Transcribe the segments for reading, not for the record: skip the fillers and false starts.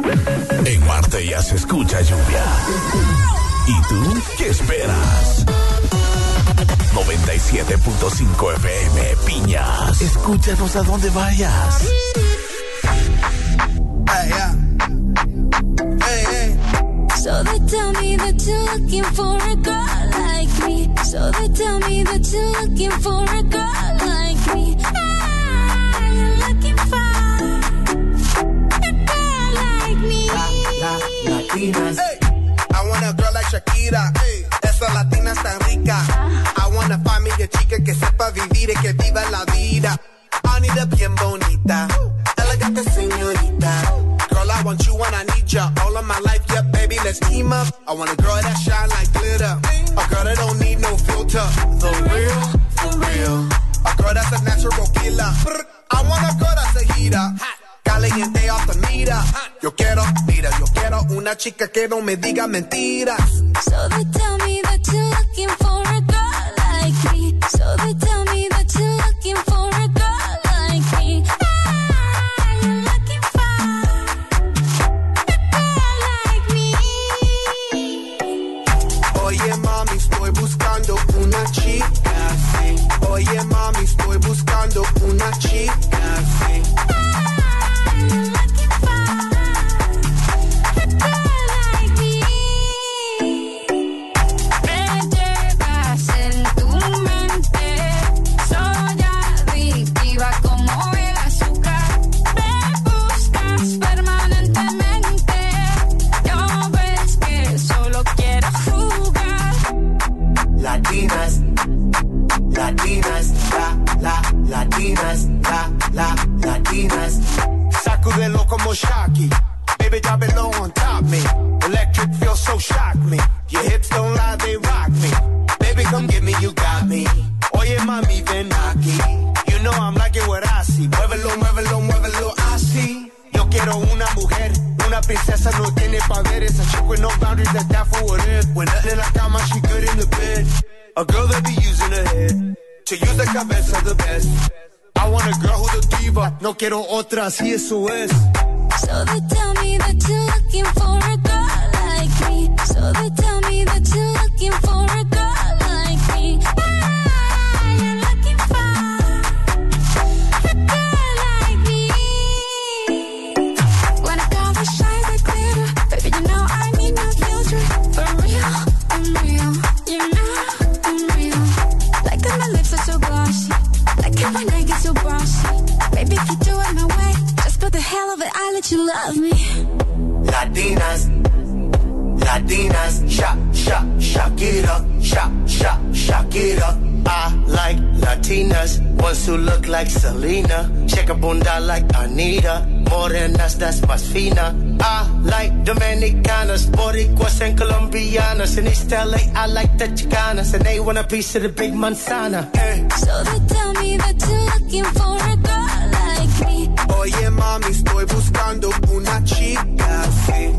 En Marte ya se escucha lluvia. ¿Y tú qué esperas? 97.5 FM, Piñas. Escúchanos a donde vayas. Hey, yeah. Hey, hey. So they tell me that you're looking for a girl like me. So they tell me that you're looking for a girl like me. Ah, you're looking for a girl like me. Latinas. Hey, I want a girl like Shakira. Hey, esa latina es tan rica. I want a familia chica que sepa vivir y que viva la vida. Anita bien bonita, elegante señorita. Girl, I want you and I need ya. All of my life, yeah, baby, let's team up. I want a girl that shine like glitter. A girl that don't need no filter. The real, for real. A girl that's a natural killer. I want a girl that's a heater. Caliente off the meter. Yo quiero una chica que no me diga mentiras. So they tell me that you're looking for a girl like me. So they tell me that you're looking for a girl like me. Ah, you're looking for a girl like me. Oye mami, estoy buscando una chica así. Oye mami, estoy buscando una chica así. Latinas. Sacudelo como Shocky. Baby, drop it low on top me. Electric feels so shock me. Your hips don't lie, they rock me. Baby, come get me, you got me. Oye, mami, ven aquí. You know I'm liking what I see. Muévelo, muévelo, muévelo, así. Yo quiero una mujer, una princesa, no tiene poderes. A chick with no boundaries, that's that for what it is. When nothing in la cama, she good in the bed. A girl that be using her head to use the cabeza the best. I want a girl who's a diva. No quiero otra, así eso es. So they tell me that you're looking for a girl like me. So they tell me that you're looking for a girl like me. Ah, you're looking for a girl like me. When I cover shines like glitter, baby, you know I need no filter. For real, I'm real. You know I'm real. Like that my lips are so glossy. Like it when I get so bossy. Baby, if you do it my way, just for the hell of it, I let you love me. Latinas, Shakira, Shakira. I like Latinas, ones who look like Selena. Shake a bunda like Anita, morenas, that's más fina. I like Dominicanas, Boricuas and Colombianas. In East LA, I like the Chicanas, and they want a piece of the big manzana. Hey. So they tell me that you're looking for a girl like me. Oye mami, estoy buscando una chica así.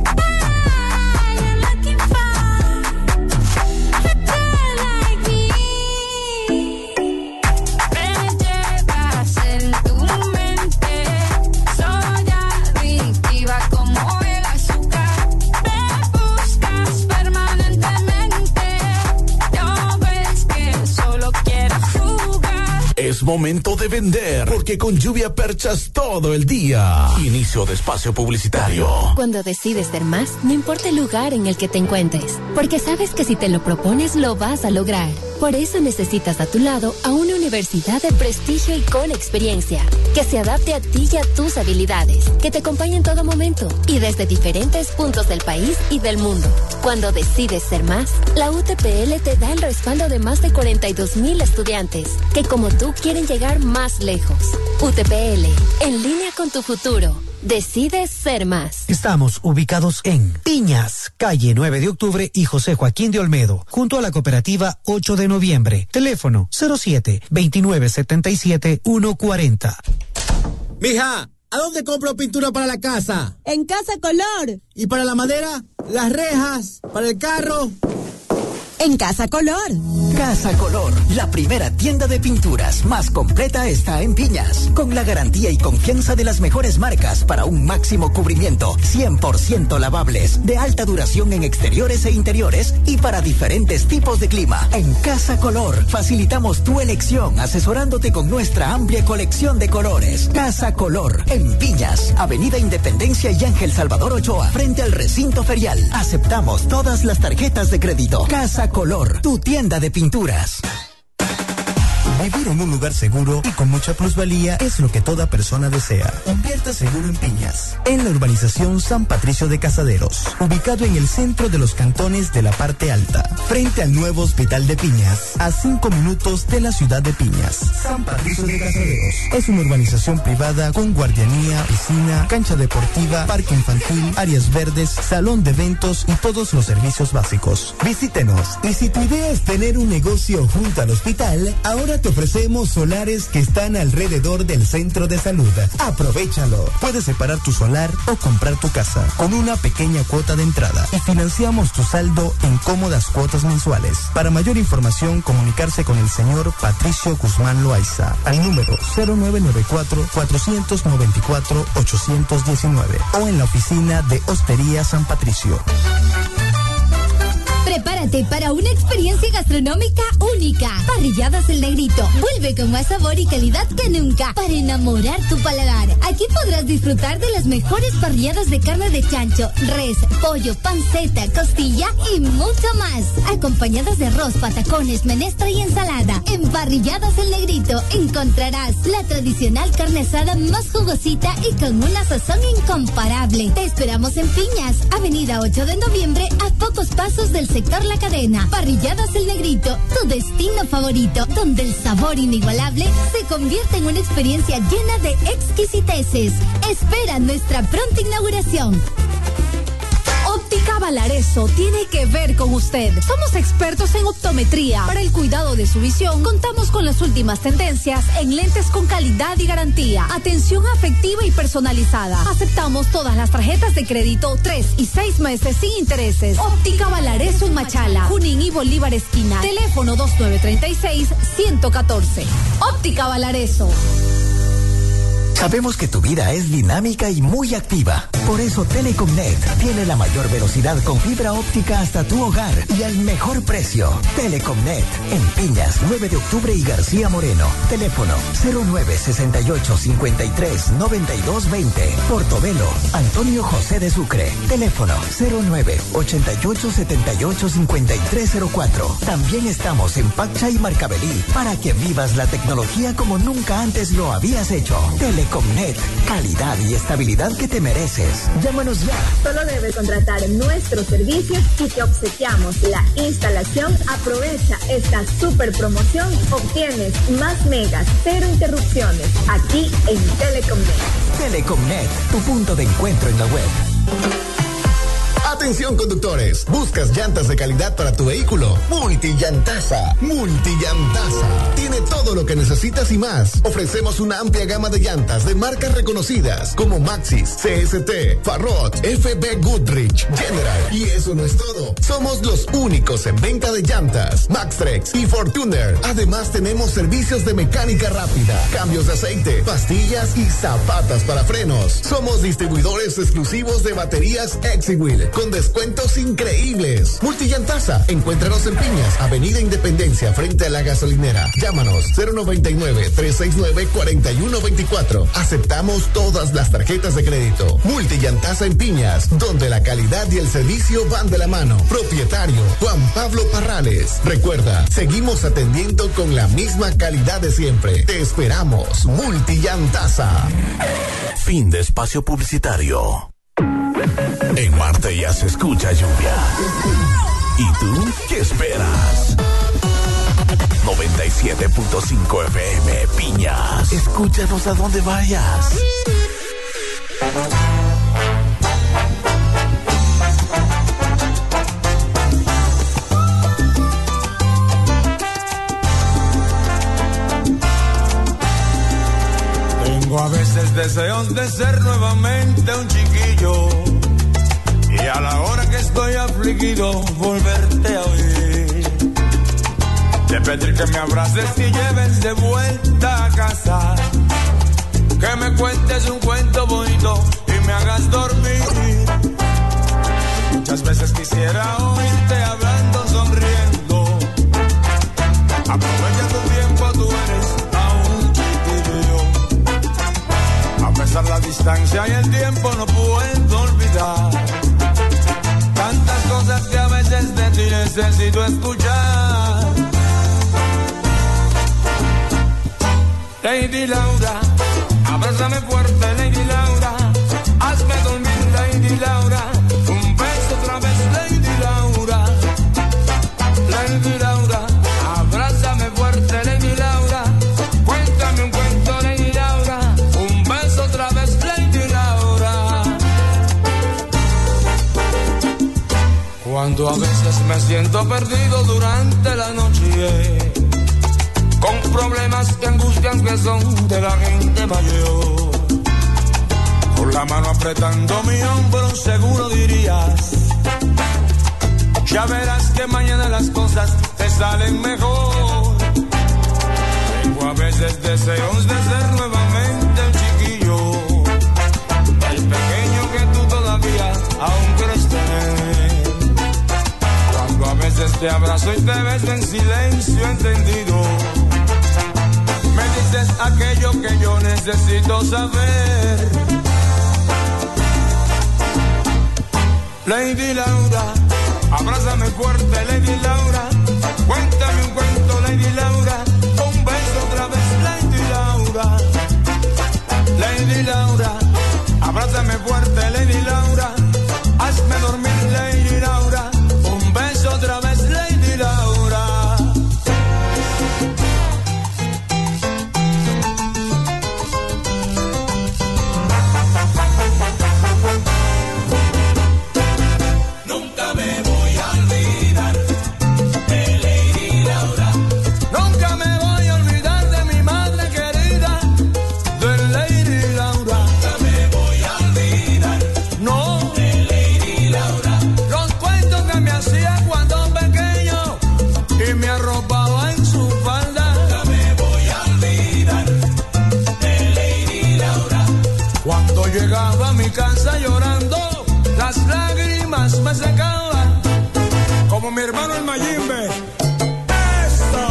Es momento de vender, porque con lluvia perchas todo el día. Inicio de espacio publicitario. Cuando decides ser más, no importa el lugar en el que te encuentres, porque sabes que si te lo propones, lo vas a lograr. Por eso necesitas a tu lado a una universidad de prestigio y con experiencia, que se adapte a ti y a tus habilidades, que te acompañe en todo momento y desde diferentes puntos del país y del mundo. Cuando decides ser más, la UTPL te da el respaldo de más de 42,000 estudiantes, que como tú quieren llegar más lejos. UTPL, en línea con tu futuro. Decides ser más. Estamos ubicados en Piñas, calle 9 de octubre y José Joaquín de Olmedo, junto a la cooperativa 8 de noviembre. Teléfono 07-2977-140. Mija, ¿a dónde compro pintura para la casa? En Casa Color. ¿Y para la madera? ¿Las rejas? ¿Para el carro? En Casa Color. Casa Color, la primera tienda de pinturas más completa está en Piñas, con la garantía y confianza de las mejores marcas para un máximo cubrimiento, 100% lavables, de alta duración en exteriores e interiores y para diferentes tipos de clima. En Casa Color facilitamos tu elección asesorándote con nuestra amplia colección de colores. Casa Color, en Piñas, Avenida Independencia y Ángel Salvador Ochoa, frente al recinto ferial. Aceptamos todas las tarjetas de crédito. Casa Color, tu tienda de pinturas. Vivir en un lugar seguro y con mucha plusvalía es lo que toda persona desea. Invierta seguro en Piñas, en la urbanización San Patricio de Casaderos, ubicado en el centro de los cantones de la parte alta, frente al nuevo Hospital de Piñas, a 5 minutos de la ciudad de Piñas. San Patricio de Casaderos es una urbanización privada con guardianía, piscina, cancha deportiva, parque infantil, áreas verdes, salón de eventos y todos los servicios básicos. Visítenos, y si tu idea es tener un negocio junto al hospital, ahora te ofrecemos solares que están alrededor del centro de salud. Aprovechalo. Puedes separar tu solar o comprar tu casa con una pequeña cuota de entrada y financiamos tu saldo en cómodas cuotas mensuales. Para mayor información, comunicarse con el señor Patricio Guzmán Loaiza al número 0994-494-819 o en la oficina de Hostería San Patricio. Prepárate para una experiencia gastronómica única. Parrilladas El Negrito vuelve con más sabor y calidad que nunca para enamorar tu paladar. Aquí podrás disfrutar de las mejores parrilladas de carne de chancho, res, pollo, panceta, costilla y mucho más. Acompañadas de arroz, patacones, menestra y ensalada. En Parrilladas El Negrito encontrarás la tradicional carne asada más jugosita y con una sazón incomparable. Te esperamos en Piñas, Avenida 8 de Noviembre, a pocos pasos del sector La Cadena. Parrilladas El Negrito, tu destino favorito, donde el sabor inigualable se convierte en una experiencia llena de exquisiteces. Espera nuestra pronta inauguración. Óptica Valareso tiene que ver con usted. Somos expertos en optometría. Para el cuidado de su visión, contamos con las últimas tendencias en lentes con calidad y garantía. Atención afectiva y personalizada. Aceptamos todas las tarjetas de crédito 3 y 6 meses sin intereses. Óptica Valareso en Machala, Junín y Bolívar esquina. Teléfono 2936-114. Óptica Valareso. Sabemos que tu vida es dinámica y muy activa. Por eso Telecomnet tiene la mayor velocidad con fibra óptica hasta tu hogar y al mejor precio. Telecomnet en Piñas, 9 de octubre y García Moreno. Teléfono 0968-53-9220. Portobelo, Antonio José de Sucre. Teléfono 0988-78-5304. También estamos en Pacha y Marcabelí para que vivas la tecnología como nunca antes lo habías hecho. Telecomnet, calidad y estabilidad que te mereces. Llámanos ya. Solo debes contratar nuestros servicios y te obsequiamos la instalación. Aprovecha esta super promoción. Obtienes más megas, 0 interrupciones, aquí en Telecomnet. Telecomnet, tu punto de encuentro en la web. Atención conductores, ¿buscas llantas de calidad para tu vehículo? Multillantaza. Multillantaza tiene todo lo que necesitas y más. Ofrecemos una amplia gama de llantas de marcas reconocidas como Maxxis, CST, Farrot, FB Goodrich, General. Y eso no es todo. Somos los únicos en venta de llantas, Maxtrex y Fortuner. Además tenemos servicios de mecánica rápida, cambios de aceite, pastillas y zapatas para frenos. Somos distribuidores exclusivos de baterías Exiwheel con descuentos increíbles. Multillantaza, encuéntranos en Piñas, Avenida Independencia, frente a la gasolinera. Llámanos 099-369-4124. Aceptamos todas las tarjetas de crédito. Multillantaza en Piñas, donde la calidad y el servicio van de la mano. Propietario Juan Pablo Parrales. Recuerda, seguimos atendiendo con la misma calidad de siempre. Te esperamos. Multillantaza. Fin de espacio publicitario. En Marte ya se escucha lluvia. ¿Y tú qué esperas? 97.5 FM Piñas. Escúchanos a donde vayas. Tengo a veces deseos de ser nuevamente un chiquillo y a la hora que estoy afligido volverte a oír. De Pedir que me abraces y lleves de vuelta a casa. Que me cuentes un cuento bonito y me hagas dormir. Muchas veces quisiera oírte hablando, sonriendo. Aprovecha tu tiempo, tú eres aún chiquillo. A pesar de la distancia y el tiempo no puedo olvidar tantas cosas que a veces de ti necesito escuchar. Lady Laura, abrázame fuerte, Lady Laura. Hazme dormir, Lady Laura. Un beso otra vez, Lady Laura. Lady Laura, abrázame fuerte, Lady Laura. Cuéntame un cuento, Lady Laura. Un beso otra vez, Lady Laura. Cuando a veces me siento perdido durante la noche, con problemas y angustias que son de la gente mayor, con la mano apretando mi hombro seguro dirías, ya verás que mañana las cosas te salen mejor. Tengo a veces deseos de ser nuevamente el chiquillo, el pequeño que tú todavía aún quieres tener. Cuando a veces te abrazo y te beso en silencio entendido, me dices aquello que yo necesito saber. Lady Laura, abrázame fuerte, Lady Laura. Cuéntame un cuento, Lady Laura. Un beso otra vez, Lady Laura. Lady Laura, abrázame fuerte, Lady Laura. Hazme dormir, Lady Laura. Un beso otra vez, Lady Laura. Llegaba a mi casa llorando, las lágrimas me secaban, como mi hermano el Mayimbe. ¡Eso!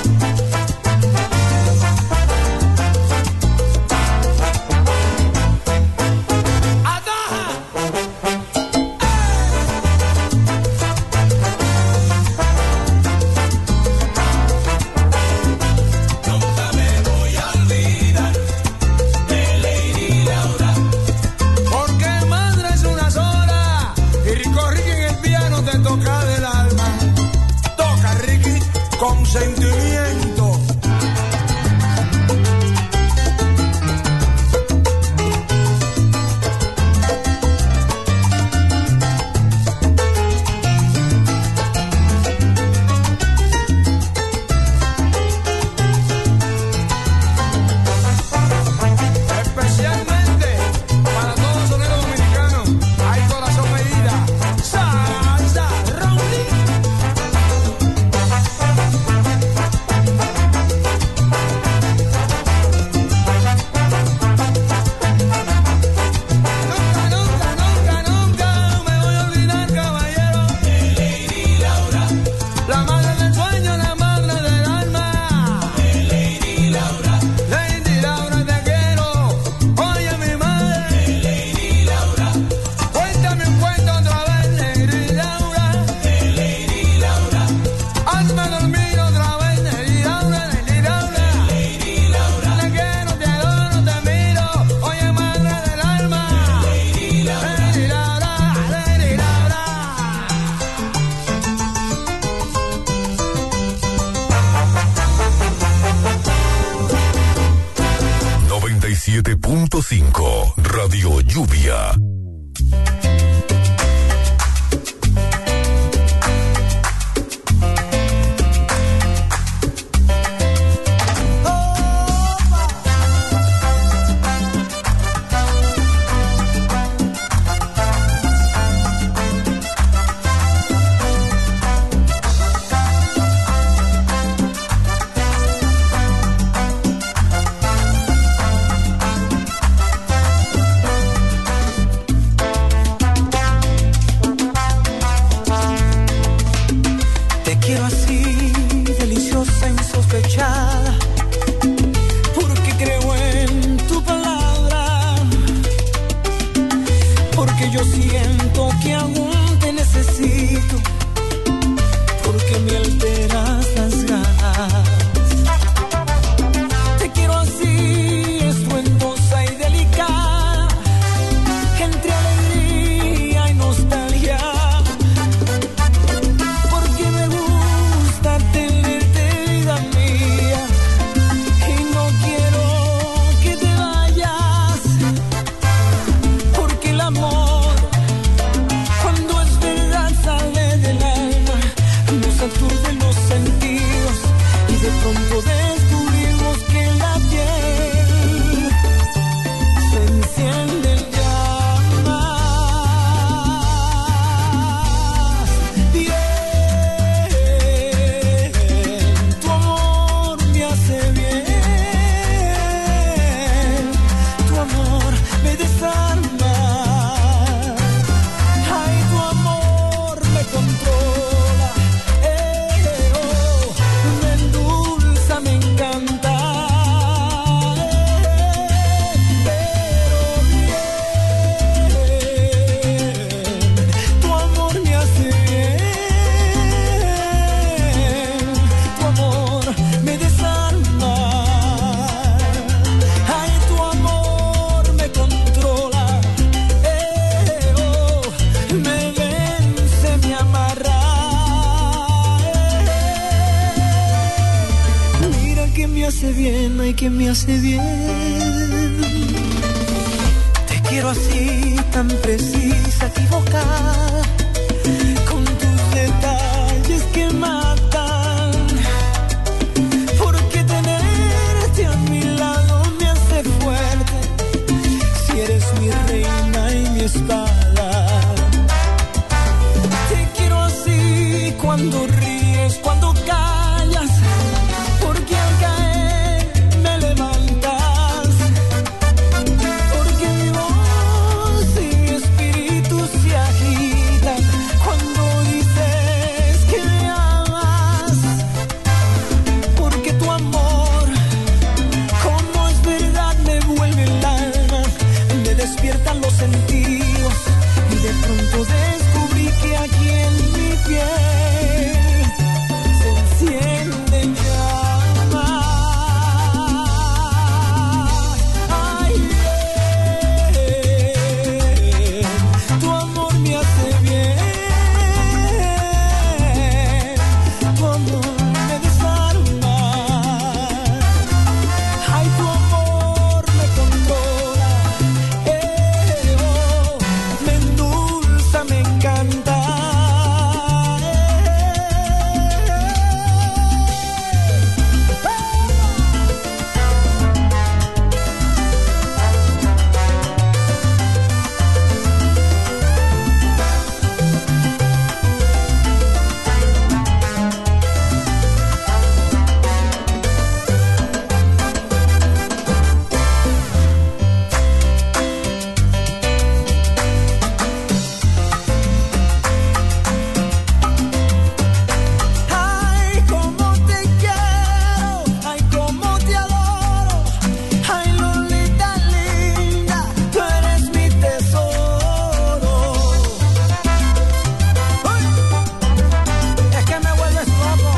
Sentimiento. Especialmente para todos los sonidos dominicanos, hay corazón herida. Salsa, Ronnie. Radio Lluvia. porque yo siento que aún te necesito, porque me alteras las ganas. Te quiero así, estruendosa y delicada, entre alegría y nostalgia, porque me gusta tenerte, vida mía, y no quiero que te vayas, porque el amor, cuando es verdad, sale del alma, nos aturde los sentidos y de pronto descubrimos que en la piel se encienden llamas. Bien, tu amor me hace bien, tu amor me desarma, ay, tu amor me controla, me endulza, me encanta, pero bien, tu amor me hace bien, tu amor me desarma, ay, tu amor me controla, me vence, me amarra, mira que me hace bien, ay, que me hace bien. Te quiero así, tan precisa, equivocada, con tus detalles que matan, porque tenerte a mi lado me hace fuerte, si eres mi reina y mi espada. Te quiero así, cuando ríes, cuando callas, porque al caer me levantas, porque mi voz y mi espíritu se agitan cuando dices que me amas, porque tu amor, como es verdad, me vuelve el alma, me despiertan los sentidos y de pronto descubrí que aquí en mi piel se encienden llamas. Ay, tu amor me hace bien, tu amor me desarma, ay, tu amor me controla, me endulza, me encanta. Ay, cómo te quiero, ay, cómo te adoro, ay, Lolita linda, tú eres mi tesoro. Ay, es que me vuelves loco.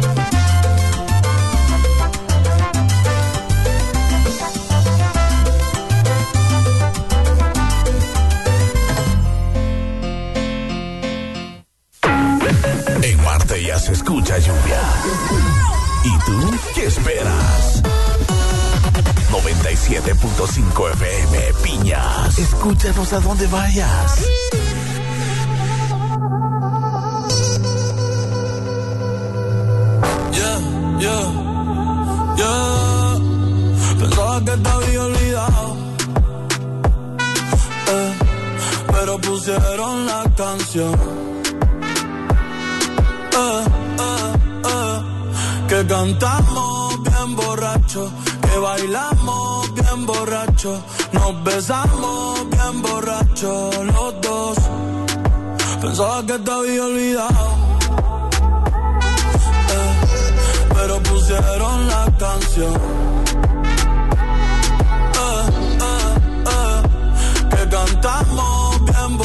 En Marte ya se escucha lluvia. ¿Y tú qué esperas? 97.5 FM Piñas. Escúchanos a donde vayas. Pensaba que te había olvidado, pero pusieron la canción que cantamos bien borracho, que bailamos bien borracho, nos besamos bien borracho los dos. Pensaba que te había olvidado, pero pusieron la canción que cantamos bien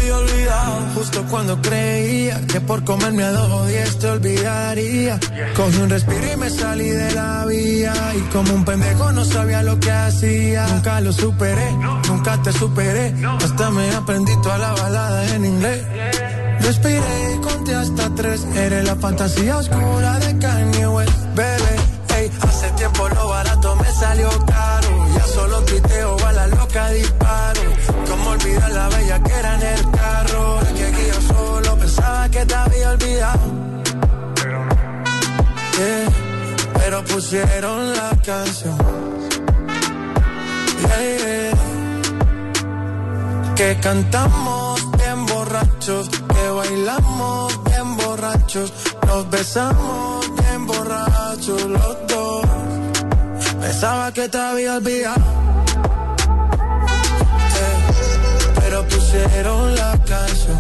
había olvidado. Justo cuando creía que por comerme a 2 o 10 te olvidaría. Cogí un respiro y me salí de la vía. Y como un pendejo no sabía lo que hacía. Nunca lo superé, nunca te superé. Hasta me aprendí toda la balada en inglés. Respiré y conté hasta 3. Eres la fantasía oscura de Kanye West, bebé. Ey, hace tiempo lo barato me salió caro. Ya solo tuiteo, a la loca disparo. Cómo olvidar la bella que era en el carro. Que aquí yo solo pensaba que te había olvidado. Yeah, pero pusieron la canción. Yeah, yeah. Que cantamos bien borrachos, que bailamos bien borrachos, nos besamos bien borrachos los dos. Pensaba que te había olvidado, pero pusieron la canción.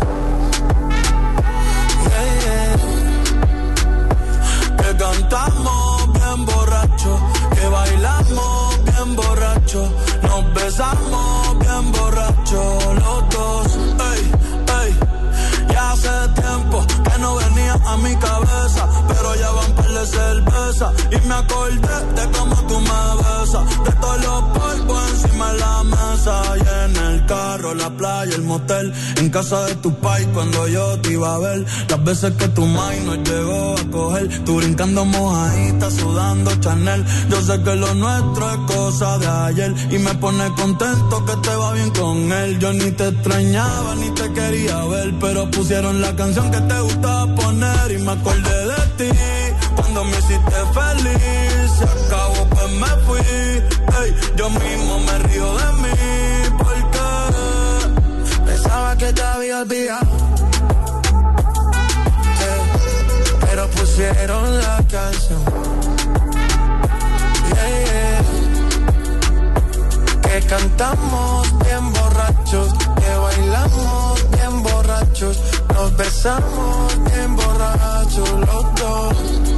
Yeah, yeah. Que cantamos bien borrachos, que bailamos bien borrachos, nos besamos bien borrachos los dos. Ey, ey. Ya hace tiempo que no venía a mi cabeza, pero ya van par de cerveza y me acordé de cómo tú me besas, de todos los polvos encima de la mesa, y en el carro, la playa, el motel, en casa de tu pai cuando yo te iba a ver, las veces que tu mai nos llegó a coger, tú brincando mojadita, sudando Chanel. Yo sé que lo nuestro es cosa de ayer y me pone contento que te va bien con él. Yo ni te extrañaba ni te quería ver, pero pusieron la canción que te gustaba poner y me acordé de ti cuando me hiciste feliz. Se acabó pues me fui, ey, yo mismo me río de mí porque pensaba que te había olvidado, pero pusieron la canción. Yeah, yeah. Que cantamos bien borrachos, que bailamos bien borrachos, nos besamos bien borrachos los dos.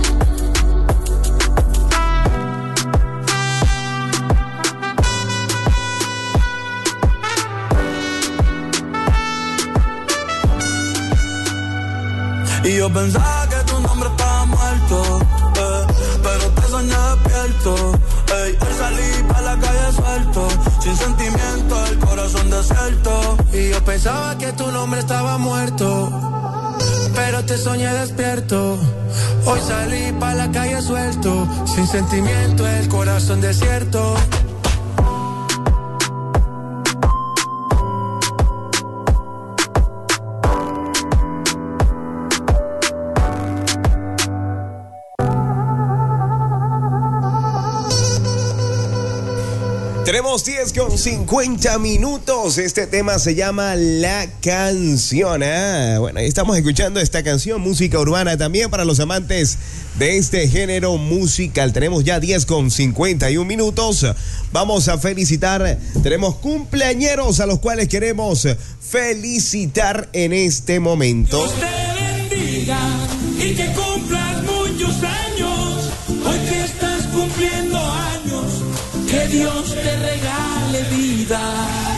Y yo pensaba que tu nombre estaba muerto, pero te soñé despierto. Ey, hoy salí pa' la calle suelto, sin sentimiento, el corazón desierto. Y yo pensaba que tu nombre estaba muerto, pero te soñé despierto. Hoy salí pa' la calle suelto, sin sentimiento, el corazón desierto. Tenemos 10:50 minutos. Este tema se llama La Canción. Bueno, ahí estamos escuchando esta canción, música urbana también para los amantes de este género musical. Tenemos ya 10:51 minutos. Vamos a felicitar. Tenemos cumpleañeros a los cuales queremos felicitar en este momento. Dios te bendiga y que cumplas muchos años. Hoy que estás cumpliendo años, que Dios te regale vida.